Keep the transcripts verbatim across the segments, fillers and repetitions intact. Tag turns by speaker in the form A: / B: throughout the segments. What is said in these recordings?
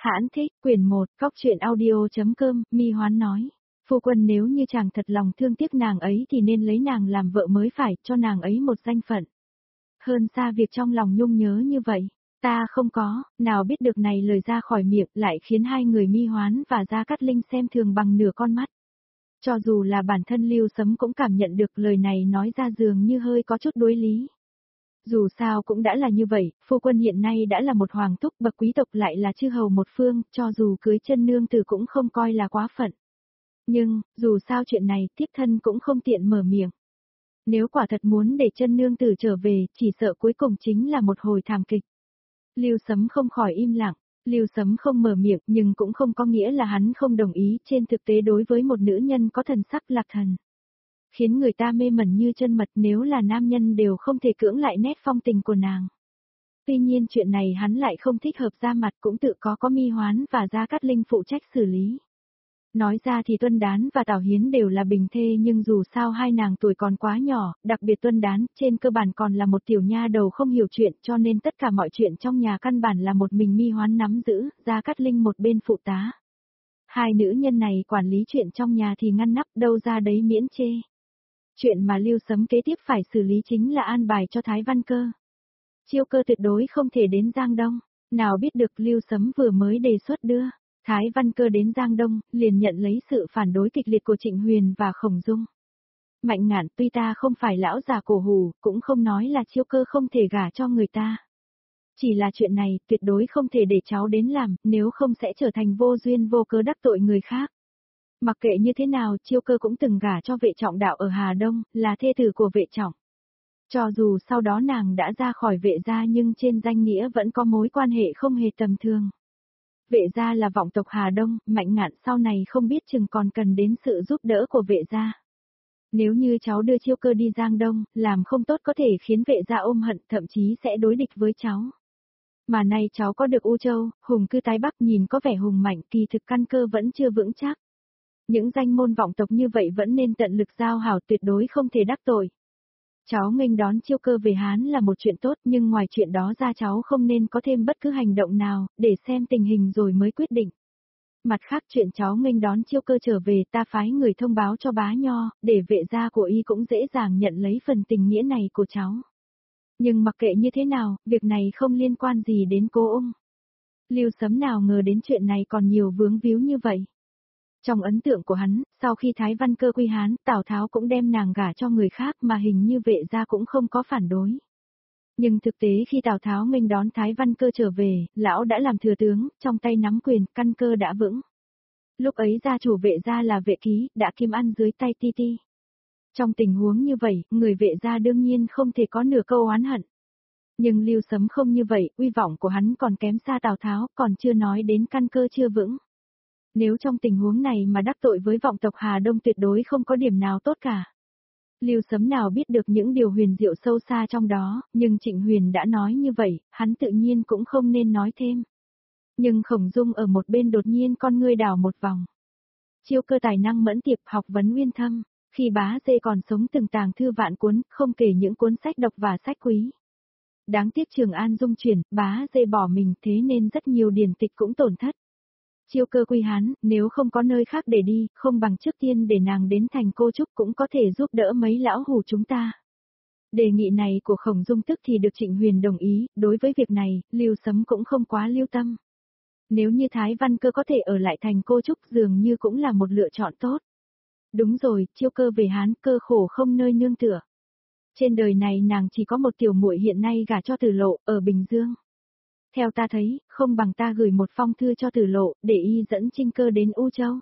A: Hãn thích, quyển một, cóc truyện audio.com, Mi Hoán nói. Phu quân nếu như chàng thật lòng thương tiếc nàng ấy thì nên lấy nàng làm vợ mới phải, cho nàng ấy một danh phận. Hơn xa việc trong lòng nhung nhớ như vậy. Ta không có, nào biết được này lời ra khỏi miệng lại khiến hai người Mi Hoán và Gia Cát Linh xem thường bằng nửa con mắt. Cho dù là bản thân Lưu Sấm cũng cảm nhận được lời này nói ra dường như hơi có chút đối lý. Dù sao cũng đã là như vậy, phu quân hiện nay đã là một hoàng thúc bậc quý tộc lại là chư hầu một phương, cho dù cưới chân nương tử cũng không coi là quá phận. Nhưng, dù sao chuyện này, thiếp thân cũng không tiện mở miệng. Nếu quả thật muốn để chân nương tử trở về, chỉ sợ cuối cùng chính là một hồi thảm kịch. Lưu Sấm không khỏi im lặng, Lưu Sấm không mở miệng nhưng cũng không có nghĩa là hắn không đồng ý, trên thực tế đối với một nữ nhân có thần sắc lạc thần. Khiến người ta mê mẩn như chân mật, nếu là nam nhân đều không thể cưỡng lại nét phong tình của nàng. Tuy nhiên chuyện này hắn lại không thích hợp ra mặt, cũng tự có có Mi Hoán và Gia Cát Linh phụ trách xử lý. Nói ra thì Tuân Đán và Tào Hiến đều là bình thê nhưng dù sao hai nàng tuổi còn quá nhỏ, đặc biệt Tuân Đán trên cơ bản còn là một tiểu nha đầu không hiểu chuyện, cho nên tất cả mọi chuyện trong nhà căn bản là một mình Mi Hoán nắm giữ, Gia Cát Linh một bên phụ tá. Hai nữ nhân này quản lý chuyện trong nhà thì ngăn nắp, đâu ra đấy miễn chê. Chuyện mà Lưu Sấm kế tiếp phải xử lý chính là an bài cho Thái Văn Cơ. Chiêu Cơ tuyệt đối không thể đến Giang Đông, nào biết được Lưu Sấm vừa mới đề xuất đưa Thái Văn Cơ đến Giang Đông, liền nhận lấy sự phản đối kịch liệt của Trịnh Huyền và Khổng Dung. Mạnh Ngạn tuy ta không phải lão già cổ hủ, cũng không nói là Chiêu Cơ không thể gả cho người ta. Chỉ là chuyện này tuyệt đối không thể để cháu đến làm, nếu không sẽ trở thành vô duyên vô cớ đắc tội người khác. Mặc kệ như thế nào, Chiêu Cơ cũng từng gả cho Vệ Trọng đạo ở Hà Đông, là thê tử của Vệ Trọng. Cho dù sau đó nàng đã ra khỏi Vệ gia nhưng trên danh nghĩa vẫn có mối quan hệ không hề tầm thường. Vệ gia là vọng tộc Hà Đông, Mạnh Ngạn sau này không biết chừng còn cần đến sự giúp đỡ của Vệ gia. Nếu như cháu đưa Chiêu Cơ đi Giang Đông, làm không tốt có thể khiến Vệ gia ôm hận, thậm chí sẽ đối địch với cháu. Mà nay cháu có được U Châu, hùng cư tái Bắc, nhìn có vẻ hùng mạnh, kỳ thực căn cơ vẫn chưa vững chắc. Những danh môn vọng tộc như vậy vẫn nên tận lực giao hảo, tuyệt đối không thể đắc tội. Cháu nghênh đón Chiêu Cơ về Hán là một chuyện tốt, nhưng ngoài chuyện đó ra cháu không nên có thêm bất cứ hành động nào, để xem tình hình rồi mới quyết định. Mặt khác chuyện cháu nghênh đón Chiêu Cơ trở về, ta phái người thông báo cho bá nho, để Vệ gia của y cũng dễ dàng nhận lấy phần tình nghĩa này của cháu. Nhưng mặc kệ như thế nào, việc này không liên quan gì đến cô ung. Lưu Sấm nào ngờ đến chuyện này còn nhiều vướng víu như vậy. Trong ấn tượng của hắn, sau khi Thái Văn Cơ quy Hán, Tào Tháo cũng đem nàng gả cho người khác mà hình như Vệ gia cũng không có phản đối. Nhưng thực tế khi Tào Tháo nghênh đón Thái Văn Cơ trở về, lão đã làm thừa tướng, trong tay nắm quyền, căn cơ đã vững. Lúc ấy gia chủ Vệ gia là Vệ Ký, đã kim ăn dưới tay Ti Ti. Trong tình huống như vậy, người Vệ gia đương nhiên không thể có nửa câu oán hận. Nhưng Lưu Sấm không như vậy, uy vọng của hắn còn kém xa Tào Tháo, còn chưa nói đến căn cơ chưa vững. Nếu trong tình huống này mà đắc tội với vọng tộc Hà Đông tuyệt đối không có điểm nào tốt cả. Lưu Sấm nào biết được những điều huyền diệu sâu xa trong đó, nhưng Trịnh Huyền đã nói như vậy, hắn tự nhiên cũng không nên nói thêm. Nhưng Khổng Dung ở một bên đột nhiên con ngươi đảo một vòng. Chiêu Cơ tài năng mẫn tiệp, học vấn uyên thâm, khi bá dê còn sống từng tàng thư vạn cuốn, không kể những cuốn sách độc và sách quý. Đáng tiếc Trường An dung chuyển, bá dê bỏ mình, thế nên rất nhiều điển tịch cũng tổn thất. Chiêu Cơ quy Hán, nếu không có nơi khác để đi, không bằng trước tiên để nàng đến thành Cô Trúc cũng có thể giúp đỡ mấy lão hủ chúng ta. Đề nghị này của Khổng Dung tức thì được Trịnh Huyền đồng ý, đối với việc này, Lưu Sấm cũng không quá lưu tâm. Nếu như Thái Văn Cơ có thể ở lại thành Cô Trúc dường như cũng là một lựa chọn tốt. Đúng rồi, Chiêu Cơ về Hán, cơ khổ không nơi nương tựa. Trên đời này nàng chỉ có một tiểu muội hiện nay gả cho Tử Lộ, ở Bình Dương. Theo ta thấy, không bằng ta gửi một phong thư cho Tử Lộ, để y dẫn Trinh Cơ đến U Châu.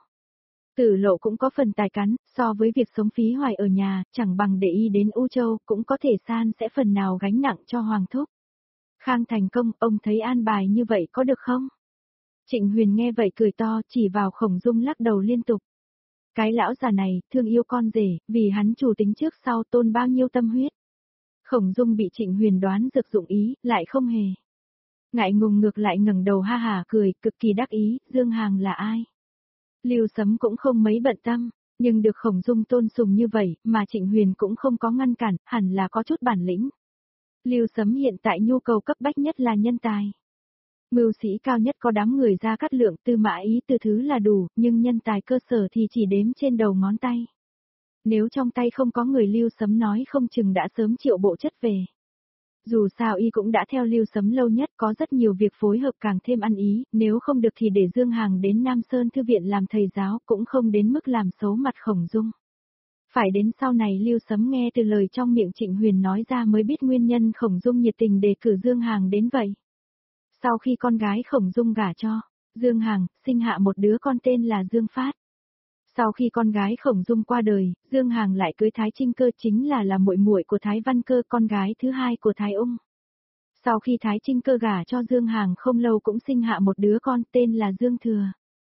A: Tử Lộ cũng có phần tài cán, so với việc sống phí hoài ở nhà, chẳng bằng để y đến U Châu, cũng có thể san sẽ phần nào gánh nặng cho Hoàng Thúc. Khang thành công, ông thấy an bài như vậy có được không? Trịnh Huyền nghe vậy cười to, chỉ vào Khổng Dung lắc đầu liên tục. Cái lão già này, thương yêu con rể, vì hắn chủ tính trước sau tôn bao nhiêu tâm huyết. Khổng Dung bị Trịnh Huyền đoán rực dụng ý, lại không hề. Ngại ngùng ngược lại ngẩng đầu ha hả cười, cực kỳ đắc ý, Dương Hàng là ai? Lưu Sấm cũng không mấy bận tâm, nhưng được Khổng Dung tôn sùng như vậy, mà Trịnh Huyền cũng không có ngăn cản, hẳn là có chút bản lĩnh. Lưu Sấm hiện tại nhu cầu cấp bách nhất là nhân tài. Mưu sĩ cao nhất có đám người Gia Cát Lượng, Tư Mã Ý Tư thứ là đủ, nhưng nhân tài cơ sở thì chỉ đếm trên đầu ngón tay. Nếu trong tay không có người, Lưu Sấm nói không chừng đã sớm triệu bộ chất về. Dù sao y cũng đã theo Lưu Sấm lâu nhất, có rất nhiều việc phối hợp càng thêm ăn ý, nếu không được thì để Dương Hàng đến Nam Sơn Thư viện làm thầy giáo, cũng không đến mức làm xấu mặt Khổng Dung. Phải đến sau này Lưu Sấm nghe từ lời trong miệng Trịnh Huyền nói ra mới biết nguyên nhân Khổng Dung nhiệt tình đề cử Dương Hàng đến vậy. Sau khi con gái Khổng Dung gả cho Dương Hàng, sinh hạ một đứa con tên là Dương Phát. Sau khi con gái Khổng Dung qua đời, Dương Hàng lại cưới Thái Trinh Cơ, chính là là muội muội của Thái Văn Cơ, con gái thứ hai của Thái Ung. Sau khi Thái Trinh Cơ gả cho Dương Hàng không lâu cũng sinh hạ một đứa con tên là Dương Thừa.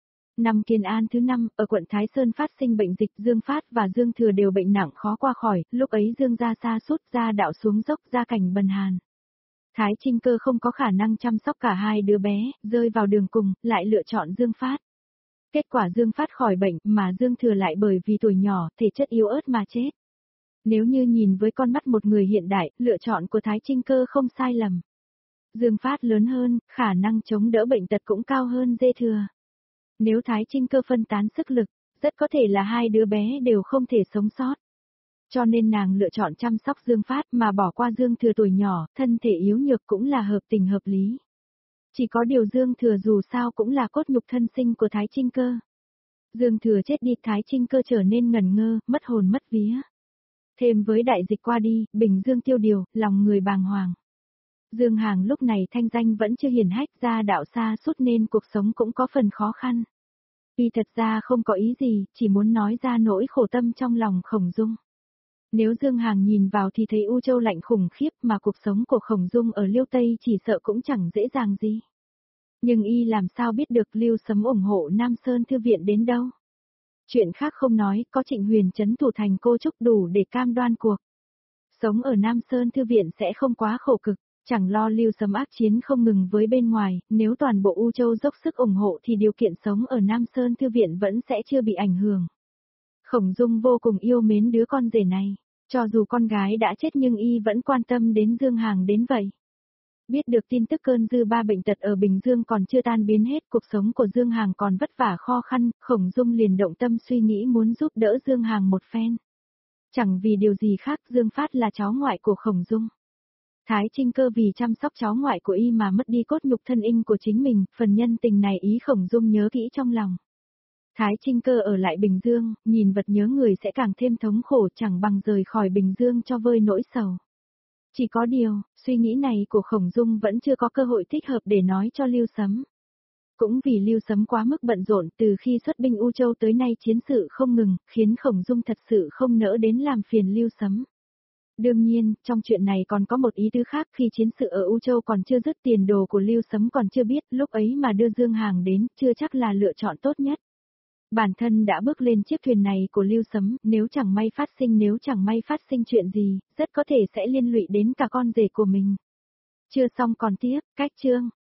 A: Năm Kiên An thứ năm, ở quận Thái Sơn phát sinh bệnh dịch, Dương Phát và Dương Thừa đều bệnh nặng khó qua khỏi, lúc ấy Dương gia sa sút, gia đạo xuống dốc, gia cảnh bần hàn. Thái Trinh Cơ không có khả năng chăm sóc cả hai đứa bé, rơi vào đường cùng, lại lựa chọn Dương Phát. Kết quả Dương Phát khỏi bệnh, mà Dương Thừa lại bởi vì tuổi nhỏ, thể chất yếu ớt mà chết. Nếu như nhìn với con mắt một người hiện đại, lựa chọn của Thái Trinh Cơ không sai lầm. Dương Phát lớn hơn, khả năng chống đỡ bệnh tật cũng cao hơn Dê Thừa. Nếu Thái Trinh Cơ phân tán sức lực, rất có thể là hai đứa bé đều không thể sống sót. Cho nên nàng lựa chọn chăm sóc Dương Phát mà bỏ qua Dương Thừa tuổi nhỏ, thân thể yếu nhược cũng là hợp tình hợp lý. Chỉ có điều Dương Thừa dù sao cũng là cốt nhục thân sinh của Thái Trinh Cơ. Dương Thừa chết đi, Thái Trinh Cơ trở nên ngẩn ngơ, mất hồn mất vía. Thêm với đại dịch qua đi, Bình Dương tiêu điều, lòng người bàng hoàng. Dương Hàng lúc này thanh danh vẫn chưa hiển hách, gia đạo xa sút nên cuộc sống cũng có phần khó khăn. Y thật ra không có ý gì, chỉ muốn nói ra nỗi khổ tâm trong lòng Khổng Dung. Nếu Dương Hàng nhìn vào thì thấy U Châu lạnh khủng khiếp, mà cuộc sống của Khổng Dung ở Liêu Tây chỉ sợ cũng chẳng dễ dàng gì. Nhưng y làm sao biết được Lưu Sấm ủng hộ Nam Sơn Thư viện đến đâu. Chuyện khác không nói, có Trịnh Huyền trấn thủ thành cô trúc đủ để cam đoan cuộc sống ở Nam Sơn Thư viện sẽ không quá khổ cực, chẳng lo Lưu Sấm ác chiến không ngừng với bên ngoài, nếu toàn bộ U Châu dốc sức ủng hộ thì điều kiện sống ở Nam Sơn Thư viện vẫn sẽ chưa bị ảnh hưởng. Khổng Dung vô cùng yêu mến đứa con rể này, cho dù con gái đã chết nhưng y vẫn quan tâm đến Dương Hàng đến vậy. Biết được tin tức cơn dư ba bệnh tật ở Bình Dương còn chưa tan biến hết, cuộc sống của Dương Hàng còn vất vả khó khăn, Khổng Dung liền động tâm suy nghĩ muốn giúp đỡ Dương Hàng một phen. Chẳng vì điều gì khác, Dương Phát là cháu ngoại của Khổng Dung. Thái Trinh Cơ vì chăm sóc cháu ngoại của y mà mất đi cốt nhục thân inh của chính mình, phần nhân tình này ý Khổng Dung nhớ kỹ trong lòng. Thái Trinh Cơ ở lại Bình Dương, nhìn vật nhớ người sẽ càng thêm thống khổ, chẳng bằng rời khỏi Bình Dương cho vơi nỗi sầu. Chỉ có điều, suy nghĩ này của Khổng Dung vẫn chưa có cơ hội thích hợp để nói cho Lưu Sấm. Cũng vì Lưu Sấm quá mức bận rộn, từ khi xuất binh U Châu tới nay chiến sự không ngừng, khiến Khổng Dung thật sự không nỡ đến làm phiền Lưu Sấm. Đương nhiên, trong chuyện này còn có một ý tứ khác, khi chiến sự ở U Châu còn chưa dứt, tiền đồ của Lưu Sấm còn chưa biết, lúc ấy mà đưa Dương Hàng đến, chưa chắc là lựa chọn tốt nhất. Bản thân đã bước lên chiếc thuyền này của Lưu Sấm, nếu chẳng may phát sinh nếu chẳng may phát sinh chuyện gì, rất có thể sẽ liên lụy đến cả con rể của mình. Chưa xong còn tiếp, cách chương.